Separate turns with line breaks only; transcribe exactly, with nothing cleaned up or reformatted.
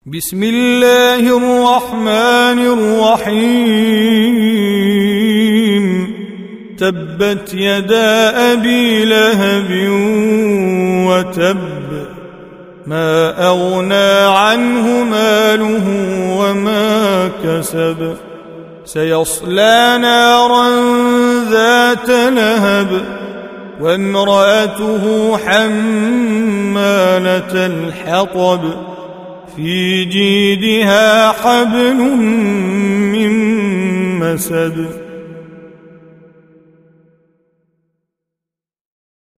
بسم الله الرحمن الرحيم تبت يدا أبي لهب وتب ما أغنى عنه ماله وما كسب سيصلى نارا ذات لهب وامرأته حمالة الحطب في جيدها حبل من مسد